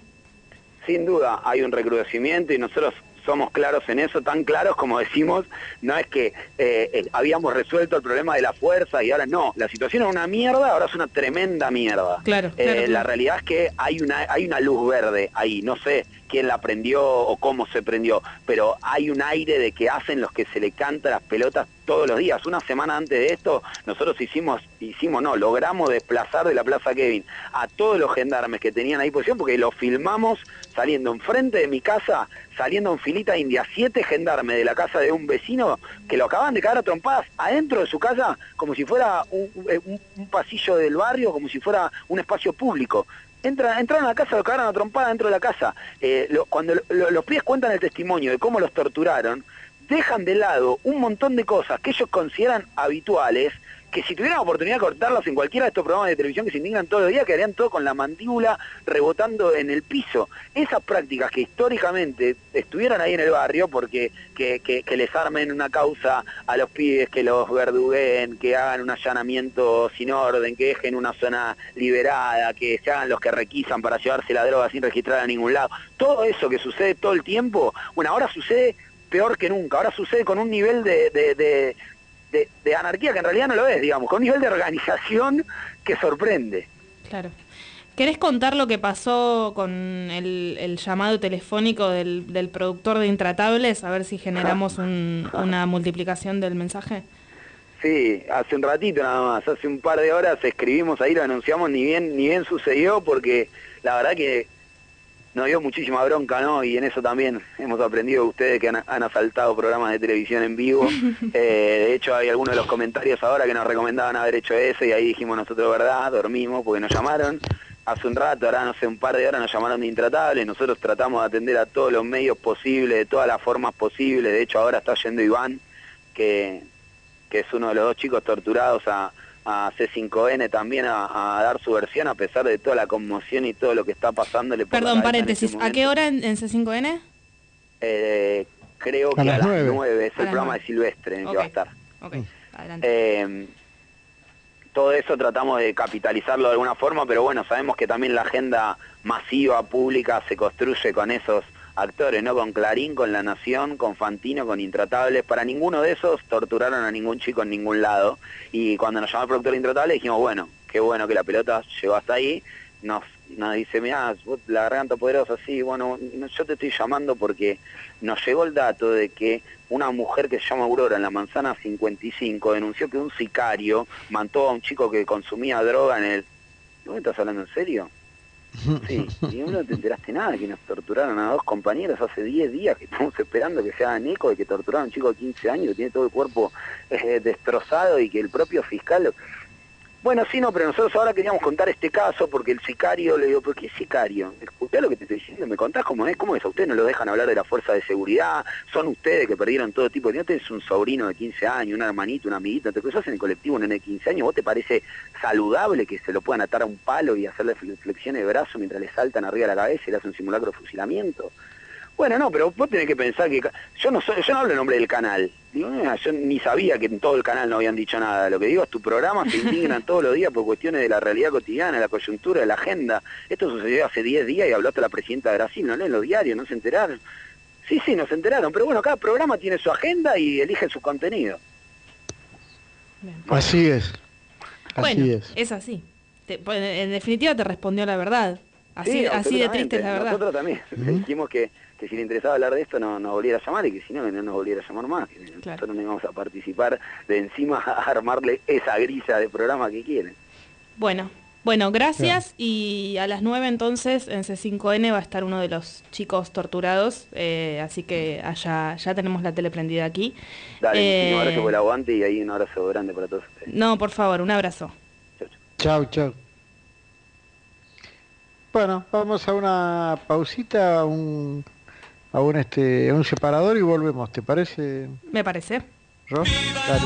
Sin duda hay un recrudecimiento y nosotros somos claros en eso, tan claros como decimos, no es que eh, eh, habíamos resuelto el problema de la fuerza y ahora no, la situación es una mierda, ahora es una tremenda mierda. Claro, eh, claro. La realidad es que hay una, hay una luz verde ahí, no sé quién la prendió o cómo se prendió, pero hay un aire de que hacen los que se le canta las pelotas todos los días. Una semana antes de esto, nosotros hicimos, hicimos no, logramos desplazar de la Plaza Kevin a todos los gendarmes que tenían ahí posición, porque lo filmamos saliendo enfrente de mi casa, saliendo en filita india, siete gendarmes de la casa de un vecino que lo acaban de cagar a trompadas adentro de su casa, como si fuera un, un, un pasillo del barrio, como si fuera un espacio público. Entra, entraron a la casa, lo cagaron a trompada dentro de la casa. Eh, lo, cuando lo, los pies cuentan el testimonio de cómo los torturaron, dejan de lado un montón de cosas que ellos consideran habituales, que si tuvieran la oportunidad de cortarlas en cualquiera de estos programas de televisión que se indignan todos los días, quedarían todos con la mandíbula rebotando en el piso. Esas prácticas que históricamente estuvieron ahí en el barrio, porque que, que, que les armen una causa a los pibes, que los verduguen, que hagan un allanamiento sin orden, que dejen una zona liberada, que se hagan los que requisan para llevarse la droga sin registrar a ningún lado. Todo eso que sucede todo el tiempo, bueno, ahora sucede peor que nunca, ahora sucede con un nivel de... de, de De, de anarquía que en realidad no lo es, digamos, con un nivel de organización que sorprende. Claro. ¿Querés contar lo que pasó con el, el llamado telefónico del, del productor de Intratables? A ver si generamos un, una multiplicación del mensaje. Sí, hace un ratito nada más, hace un par de horas escribimos ahí, lo anunciamos, ni bien, ni bien sucedió, porque la verdad que nos dio muchísima bronca, ¿no? Y en eso también hemos aprendido de ustedes que han, han asaltado programas de televisión en vivo. Eh, de hecho, hay algunos de los comentarios ahora que nos recomendaban haber hecho eso y ahí dijimos nosotros, verdad, dormimos porque nos llamaron. Hace un rato, ahora no sé, un par de horas nos llamaron de Intratables. Nosotros tratamos de atender a todos los medios posibles, de todas las formas posibles. De hecho, ahora está yendo Iván, que, que es uno de los dos chicos torturados, a... a C cinco N también a, a dar su versión a pesar de toda la conmoción y todo lo que está pasándole por Perdón, la paréntesis, este ¿a qué hora en, en C cinco N? Eh, creo a que las a las nueve. nueve es A el las programa nueve. de Silvestre en el Okay. que va a estar. Ok, adelante. Eh, todo eso tratamos de capitalizarlo de alguna forma, pero bueno, sabemos que también la agenda masiva, pública, se construye con esos actores, ¿no? Con Clarín, con La Nación, con Fantino, con Intratables. Para ninguno de esos torturaron a ningún chico en ningún lado. Y cuando nos llamó el productor de Intratables dijimos, bueno, qué bueno que la pelota llegó hasta ahí. Nos, nos dice, mirá, vos, la garganta poderosa, sí, bueno, yo te estoy llamando porque nos llegó el dato de que una mujer que se llama Aurora en la Manzana cincuenta y cinco denunció que un sicario mató a un chico que consumía droga en el... ¿No me estás hablando en serio? Sí, y no te enteraste nada, que nos torturaron a dos compañeros hace diez días, que estamos esperando que se hagan eco de que torturaron a un chico de quince años que tiene todo el cuerpo eh, destrozado y que el propio fiscal... Bueno, sí, no, pero nosotros ahora queríamos contar este caso porque el sicario, le digo, ¿pero qué sicario? Escuchá lo que te estoy diciendo, ¿me contás cómo es? ¿Cómo es? ¿A ustedes no lo dejan hablar de la fuerza de seguridad? ¿Son ustedes que perdieron todo tipo de... ¿No tenés un sobrino de quince años, un hermanito, un amiguito? ¿Te cruzás en el colectivo un nene de quince años? ¿Vos te parece saludable que se lo puedan atar a un palo y hacerle flexiones de brazo mientras le saltan arriba de la cabeza y le hacen un simulacro de fusilamiento? Bueno, no, pero vos tenés que pensar que... Yo no soy, yo no hablo en nombre del canal. Digo, eh, yo ni sabía que en todo el canal no habían dicho nada. Lo que digo es tu programa se indignan todos los días por cuestiones de la realidad cotidiana, de la coyuntura, de la agenda. Esto sucedió hace diez días y habló hasta la presidenta de Brasil, no leen los diarios, no se enteraron. Sí, sí, nos enteraron, pero bueno, cada programa tiene su agenda y elige su contenido. Bien. Así es. Así Bueno, es. es así. Te- en definitiva te respondió la verdad. Así, Sí, así de triste es la verdad. Nosotros también le dijimos que, que si le interesaba hablar de esto no nos volviera a llamar y que si no, que no nos volviera a llamar más. Que Claro. Nosotros no íbamos a participar de encima a armarle esa grilla de programa que quieren. Bueno, Bueno, gracias. Y a las nueve entonces en C cinco N va a estar uno de los chicos torturados, eh, así que allá ya tenemos la tele prendida aquí. Dale, Eh, muchísimas gracias por el aguante y ahí un abrazo grande para todos ustedes. No, por favor, un abrazo. Chau, chau. Bueno, vamos a una pausita, a un, a un, este, a un separador y volvemos, ¿te parece? Me parece. ¿Ros? Dale.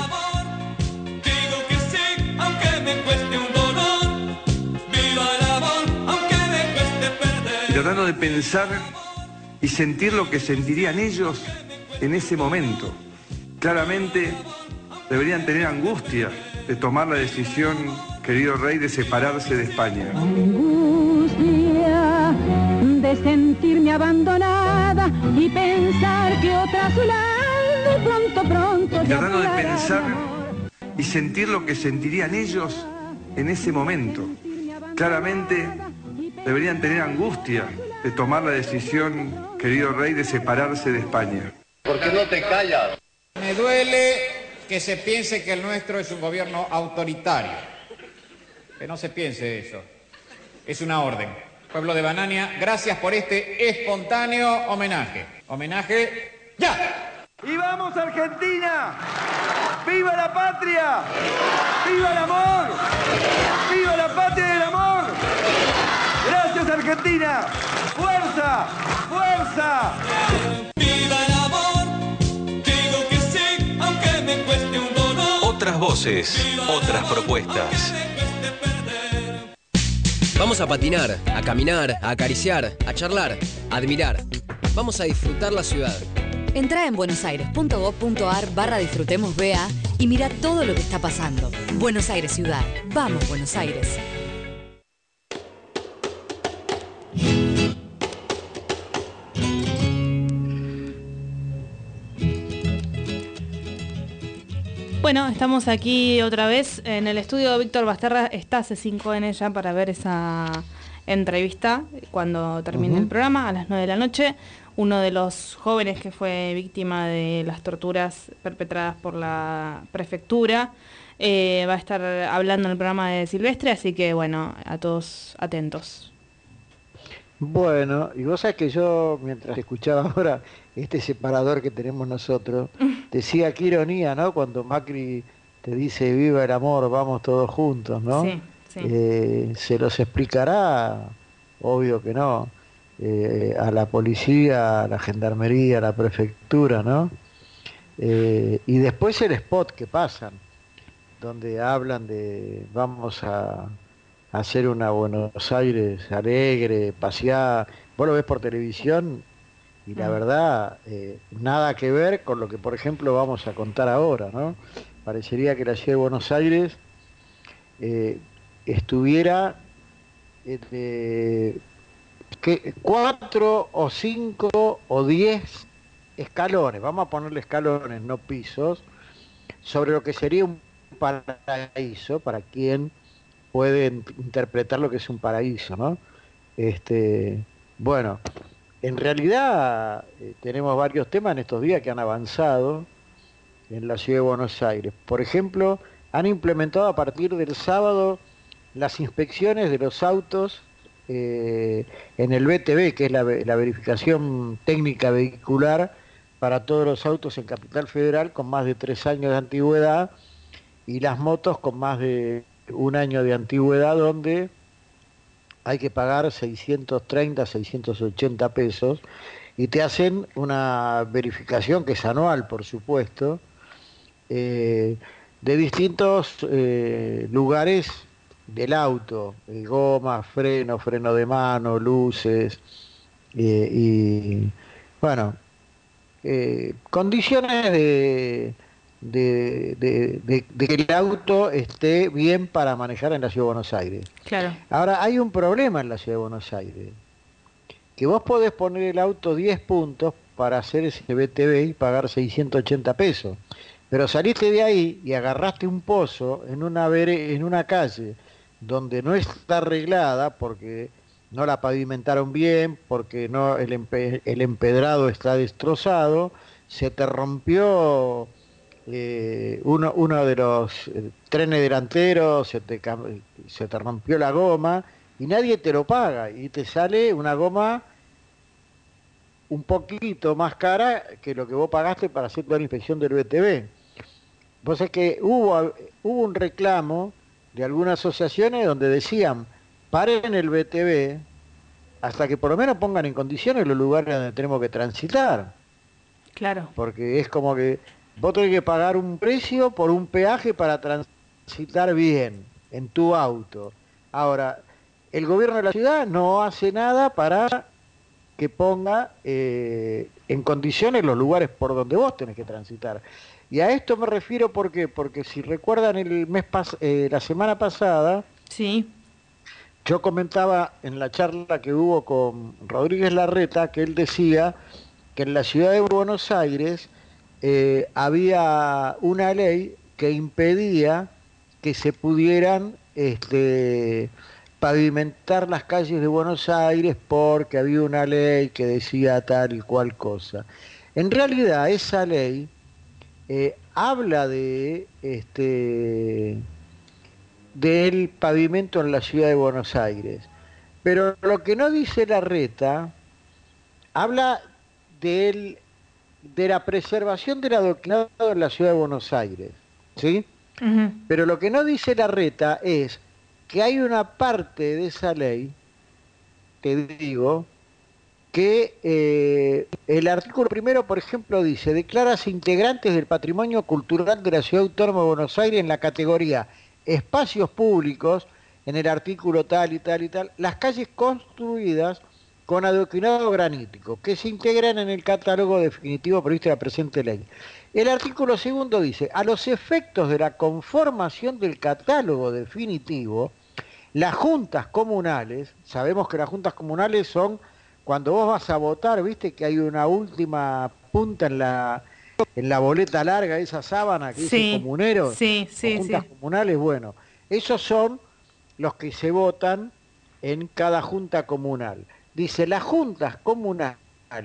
Tratando de pensar y sentir lo que sentirían ellos en ese momento. Claramente deberían tener angustia de tomar la decisión, querido rey, de separarse de España. Angustia de sentirme abandonada y pensar que otra a su lado pronto, pronto. Y tratando de pensar y sentir lo que sentirían ellos en ese momento. Claramente deberían tener angustia de tomar la decisión, querido rey, de separarse de España. ¿Por qué no te callas? Me duele que se piense que el nuestro es un gobierno autoritario. Que no se piense eso. Es una orden. Pueblo de Banania, gracias por este espontáneo homenaje. Homenaje ya. ¡Y vamos Argentina! ¡Viva la patria! ¡Viva el amor! ¡Viva la patria y el amor! ¡Gracias Argentina! ¡Fuerza! ¡Fuerza! ¡Viva el amor! Digo que sí, aunque me cueste un dolor. Otras voces, otras propuestas. Vamos a patinar, a caminar, a acariciar, a charlar, a admirar. Vamos a disfrutar la ciudad. Entrá en buenosaires.gov.ar barra disfrutemos B A y mira todo lo que está pasando. Buenos Aires Ciudad. Vamos, Buenos Aires. Bueno, estamos aquí otra vez en el estudio de Víctor Basterra. Está C cinco N ya para ver esa entrevista cuando termine uh-huh. el programa a las nueve de la noche. Uno de los jóvenes que fue víctima de las torturas perpetradas por la prefectura eh, va a estar hablando en el programa de Silvestre, así que bueno, a todos atentos. Bueno, y vos sabés que yo, mientras escuchaba ahora este separador que tenemos nosotros, decía qué ironía, ¿no? Cuando Macri te dice viva el amor, vamos todos juntos, ¿no? Sí, sí. Eh, ¿se los explicará? Obvio que no. Eh, a la policía, a la gendarmería, a la prefectura, ¿no? Eh, y después el spot que pasan, donde hablan de vamos a hacer una Buenos Aires alegre, pasear. Vos lo ves por televisión y la verdad, eh, nada que ver con lo que, por ejemplo, vamos a contar ahora, ¿no? Parecería que la ciudad de Buenos Aires eh, estuviera eh, que cuatro o cinco o diez escalones, vamos a ponerle escalones, no pisos, sobre lo que sería un paraíso para quien puede interpretar lo que es un paraíso, ¿no? Este, bueno, en realidad eh, tenemos varios temas en estos días que han avanzado en la ciudad de Buenos Aires. Por ejemplo, han implementado a partir del sábado las inspecciones de los autos eh, en el B T V, que es la, la verificación técnica vehicular para todos los autos en Capital Federal con más de tres años de antigüedad y las motos con más de un año de antigüedad, donde hay que pagar seiscientos treinta, seiscientos ochenta pesos y te hacen una verificación que es anual, por supuesto, eh, de distintos eh, lugares del auto, eh, goma, freno, freno de mano, luces eh, y bueno, eh, condiciones de De, de, de, de que el auto esté bien para manejar en la Ciudad de Buenos Aires. Claro. Ahora, hay un problema en la Ciudad de Buenos Aires, que vos podés poner el auto diez puntos para hacer ese B T V y pagar seiscientos ochenta pesos, pero saliste de ahí y agarraste un pozo en una, vere, en una calle donde no está arreglada porque no la pavimentaron bien, porque no el, empe, el empedrado está destrozado, se te rompió eh, uno, uno de los eh, trenes delanteros se te, se te rompió la goma y nadie te lo paga y te sale una goma un poquito más cara que lo que vos pagaste para hacer toda la inspección del B T V. Vos es que hubo, hubo un reclamo de algunas asociaciones donde decían, paren el B T V hasta que por lo menos pongan en condiciones los lugares donde tenemos que transitar. Claro. Porque es como que vos tenés que pagar un precio por un peaje para transitar bien en tu auto. Ahora, el gobierno de la ciudad no hace nada para que ponga eh, en condiciones los lugares por donde vos tenés que transitar. Y a esto me refiero ¿por qué? Porque si recuerdan el mes pas eh, la semana pasada, sí. Yo comentaba en la charla que hubo con Rodríguez Larreta que él decía que en la ciudad de Buenos Aires eh, había una ley que impedía que se pudieran este, pavimentar las calles de Buenos Aires porque había una ley que decía tal y cual cosa. En realidad esa ley eh, habla de este del pavimento en la ciudad de Buenos Aires, pero lo que no dice Larreta habla del, de la preservación del adoquinado en la ciudad de Buenos Aires, ¿sí? Uh-huh. Pero lo que no dice Larreta es que hay una parte de esa ley, te digo, que eh, el artículo primero, por ejemplo, dice, declárase integrantes del patrimonio cultural de la Ciudad Autónoma de Buenos Aires en la categoría espacios públicos, en el artículo tal y tal y tal, las calles construidas con adoquinado granítico, que se integran en el catálogo definitivo previsto en la presente ley. El artículo segundo dice, a los efectos de la conformación del catálogo definitivo, las juntas comunales, sabemos que las juntas comunales son cuando vos vas a votar, viste que hay una última punta en la en la boleta larga, esa sábana que sí, dice comuneros, sí, sí, juntas sí. comunales, bueno, esos son los que se votan en cada junta comunal. Dice, las juntas comunales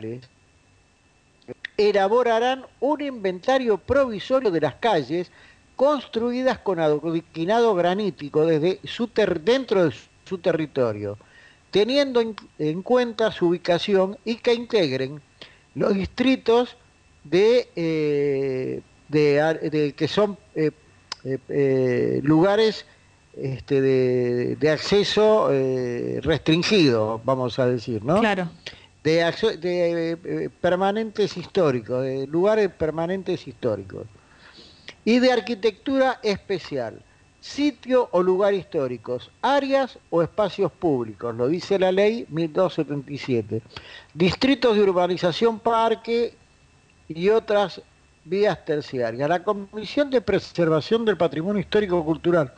elaborarán un inventario provisorio de las calles construidas con adoquinado granítico desde su ter dentro de su territorio, teniendo en, en cuenta su ubicación y que integren los distritos de, eh, de, de que son eh, eh, eh, lugares este, de, de acceso eh, restringido, vamos a decir, ¿no? Claro. De, de eh, permanentes históricos, de lugares permanentes históricos. Y de arquitectura especial, sitio o lugar históricos, áreas o espacios públicos, lo dice la ley mil doscientos setenta y siete. Distritos de urbanización, parque y otras vías terciarias. La Comisión de Preservación del Patrimonio Histórico Cultural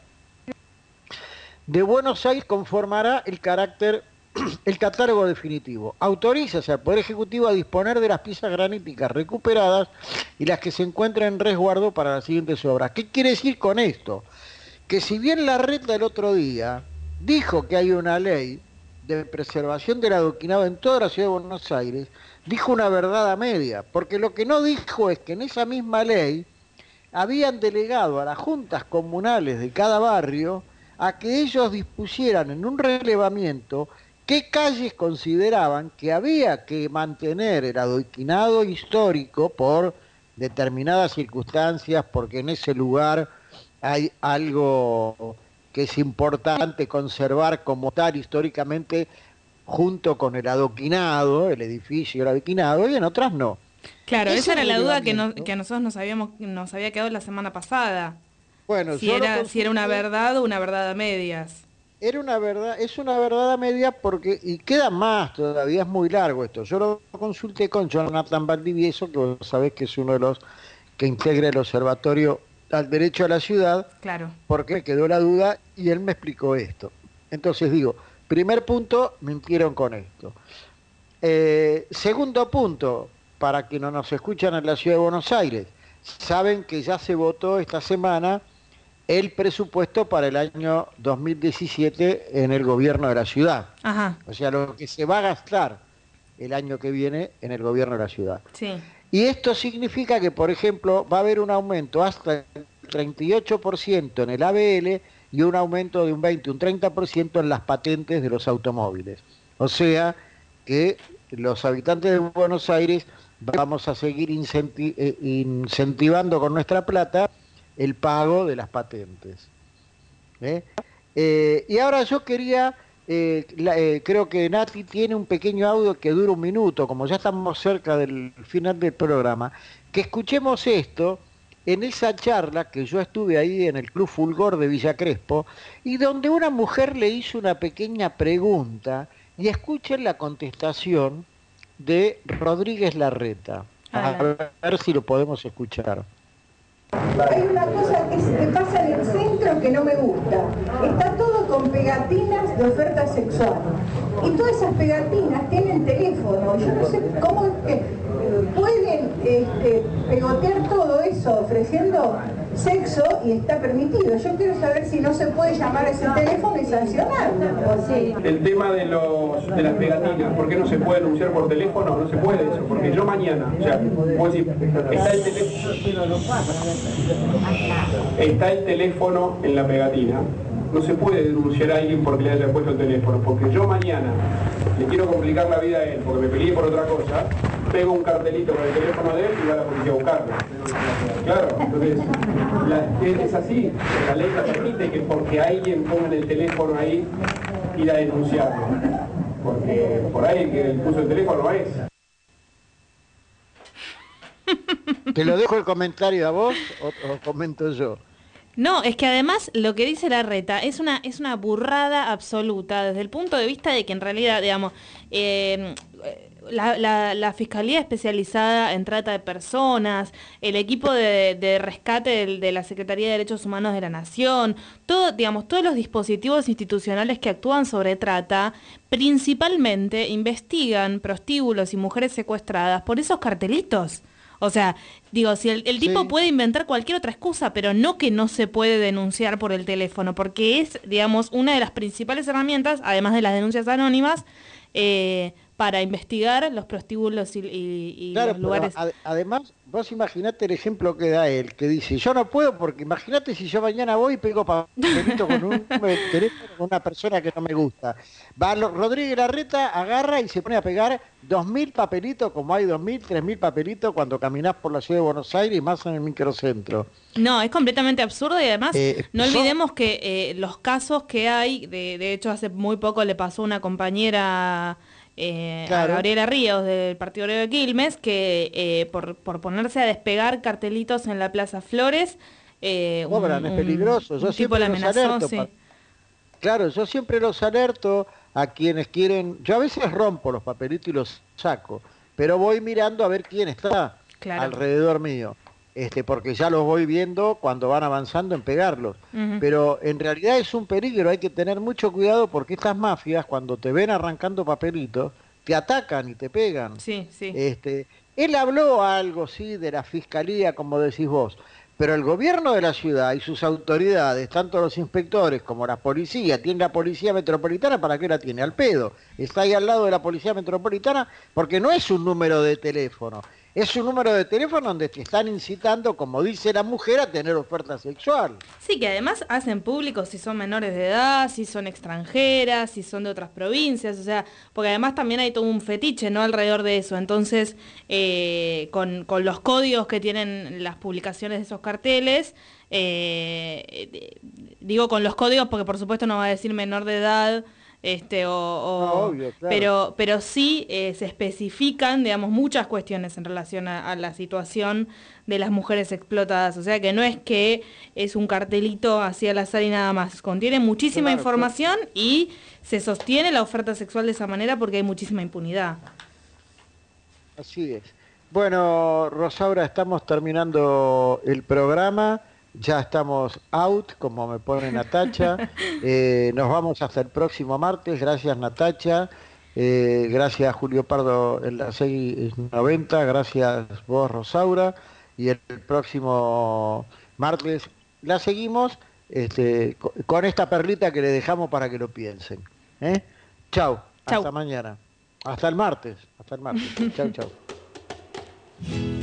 de Buenos Aires conformará el carácter, el catálogo definitivo. Autoriza al Poder Ejecutivo a disponer de las piezas graníticas recuperadas y las que se encuentran en resguardo para las siguientes obras. ¿Qué quiere decir con esto? Que si bien Larreta el otro día dijo que hay una ley de preservación del adoquinado en toda la ciudad de Buenos Aires, dijo una verdad a media, porque lo que no dijo es que en esa misma ley habían delegado a las juntas comunales de cada barrio a que ellos dispusieran en un relevamiento qué calles consideraban que había que mantener el adoquinado histórico por determinadas circunstancias, porque en ese lugar hay algo que es importante conservar como tal históricamente, junto con el adoquinado, el edificio el adoquinado, y en otras no. Claro, esa era la duda que, no, que a nosotros nos, habíamos, nos había quedado la semana pasada. Bueno, si, era, consulté, si era una verdad o una verdad a medias. Era una verdad, es una verdad a medias porque, y queda más todavía, es muy largo esto. Yo lo consulté con Jonathan Valdivieso, que vos sabés que es uno de los que integra el Observatorio al Derecho a la Ciudad, claro, porque me quedó la duda y él me explicó esto. Entonces digo, primer punto, mintieron con esto. Eh, segundo punto, para que no nos escuchan en la Ciudad de Buenos Aires, saben que ya se votó esta semana el presupuesto para el año dos mil diecisiete en el gobierno de la ciudad. Ajá. O sea, lo que se va a gastar el año que viene en el gobierno de la ciudad. Sí. Y esto significa que, por ejemplo, va a haber un aumento hasta el treinta y ocho por ciento en el A B L y un aumento de un veinte, un treinta por ciento en las patentes de los automóviles. O sea que los habitantes de Buenos Aires vamos a seguir incenti- eh, incentivando con nuestra plata el pago de las patentes. ¿Eh? Eh, y ahora yo quería, eh, la, eh, creo que Nati tiene un pequeño audio que dura un minuto, como ya estamos cerca del final del programa, que escuchemos esto en esa charla que yo estuve ahí en el Club Fulgor de Villa Crespo, y donde una mujer le hizo una pequeña pregunta, y escuchen la contestación de Rodríguez Larreta. A ver si lo podemos escuchar. Hay una cosa que, que pasa en el centro que no me gusta. Está todo con pegatinas de oferta sexual. Y todas esas pegatinas tienen teléfono. Yo no sé cómo es que pueden este, pegotear todo eso ofreciendo sexo y está permitido. Yo quiero saber si no se puede llamar a ese teléfono y sancionarlo. Sí. El tema de, los, de las pegatinas, ¿por qué no se puede anunciar por teléfono? No se puede eso, porque yo mañana, o sea, vos decís, está el teléfono, está el teléfono en la pegatina, no se puede denunciar a alguien porque le haya puesto el teléfono, porque yo mañana le quiero complicar la vida a él, porque me peleé por otra cosa, pego un cartelito con el teléfono de él y va a la policía a buscarlo. Claro, entonces, la, es así, la ley la permite que porque alguien ponga en el teléfono ahí, ir a denunciarlo, porque por ahí el que puso el teléfono es. ¿Te lo dejo el comentario a vos o, o comento yo? No, es que además lo que dice Larreta es una, es una burrada absoluta desde el punto de vista de que en realidad, digamos, eh, la, la, la Fiscalía especializada en trata de personas, el equipo de, de rescate de, de la Secretaría de Derechos Humanos de la Nación, todo, digamos, todos los dispositivos institucionales que actúan sobre trata, principalmente investigan prostíbulos y mujeres secuestradas por esos cartelitos. O sea, digo, si el, el tipo sí. puede inventar cualquier otra excusa, pero no que no se puede denunciar por el teléfono, porque es, digamos, una de las principales herramientas, además de las denuncias anónimas, eh, para investigar los prostíbulos y, y, y claro, los lugares. Ad, además, vos imaginate el ejemplo que da él, que dice, yo no puedo porque imagínate si yo mañana voy y pego papelito con un teléfono con una persona que no me gusta. Va Rodríguez Larreta, agarra y se pone a pegar dos mil papelitos, como hay dos mil, tres mil papelitos cuando caminás por la ciudad de Buenos Aires y más en el microcentro. No, es completamente absurdo y además eh, no olvidemos son... que eh, los casos que hay, de, de hecho hace muy poco le pasó a una compañera... Eh, claro. a Gabriela Ríos del Partido Obrero de Quilmes, que eh, por, por ponerse a despegar cartelitos en la Plaza Flores, eh, Cobran, un, es peligroso. Yo un tipo la amenazó. Alerto, sí. Claro, yo siempre los alerto a quienes quieren. Yo a veces rompo los papelitos y los saco, pero voy mirando a ver quién está claro. alrededor mío. Este, porque ya los voy viendo cuando van avanzando en pegarlos. Uh-huh. Pero en realidad es un peligro, hay que tener mucho cuidado porque estas mafias, cuando te ven arrancando papelitos, te atacan y te pegan. Sí, sí. Este, él habló algo, sí, de la fiscalía, como decís vos, pero el gobierno de la ciudad y sus autoridades, tanto los inspectores como la policía, tiene la policía metropolitana, ¿para qué la tiene? Al pedo. Está ahí al lado de la policía metropolitana porque no es un número de teléfono. Es un número de teléfono donde te están incitando, como dice la mujer, a tener oferta sexual. Sí, que además hacen público si son menores de edad, si son extranjeras, si son de otras provincias, o sea, porque además también hay todo un fetiche, ¿no?, alrededor de eso. Entonces, eh, con, con los códigos que tienen las publicaciones de esos carteles, eh, digo con los códigos porque por supuesto no va a decir menor de edad, Este, o, o, no, obvio, claro. pero, pero sí eh, se especifican, digamos, muchas cuestiones en relación a, a la situación de las mujeres explotadas. O sea que no es que es un cartelito así al azar y nada más. Contiene muchísima claro, información claro. y se sostiene la oferta sexual de esa manera porque hay muchísima impunidad. Así es. Bueno, Rosaura, estamos terminando el programa. Ya estamos out, como me pone Natacha. Eh, nos vamos hasta el próximo martes. Gracias, Natacha. Eh, gracias, Julio Pardo, en la seis noventa. Gracias, vos, Rosaura. Y el, el próximo martes la seguimos este, con, con esta perlita que le dejamos para que lo piensen. ¿Eh? Chau. Chau. Hasta mañana. Hasta el martes. Hasta el martes. Chau, chau.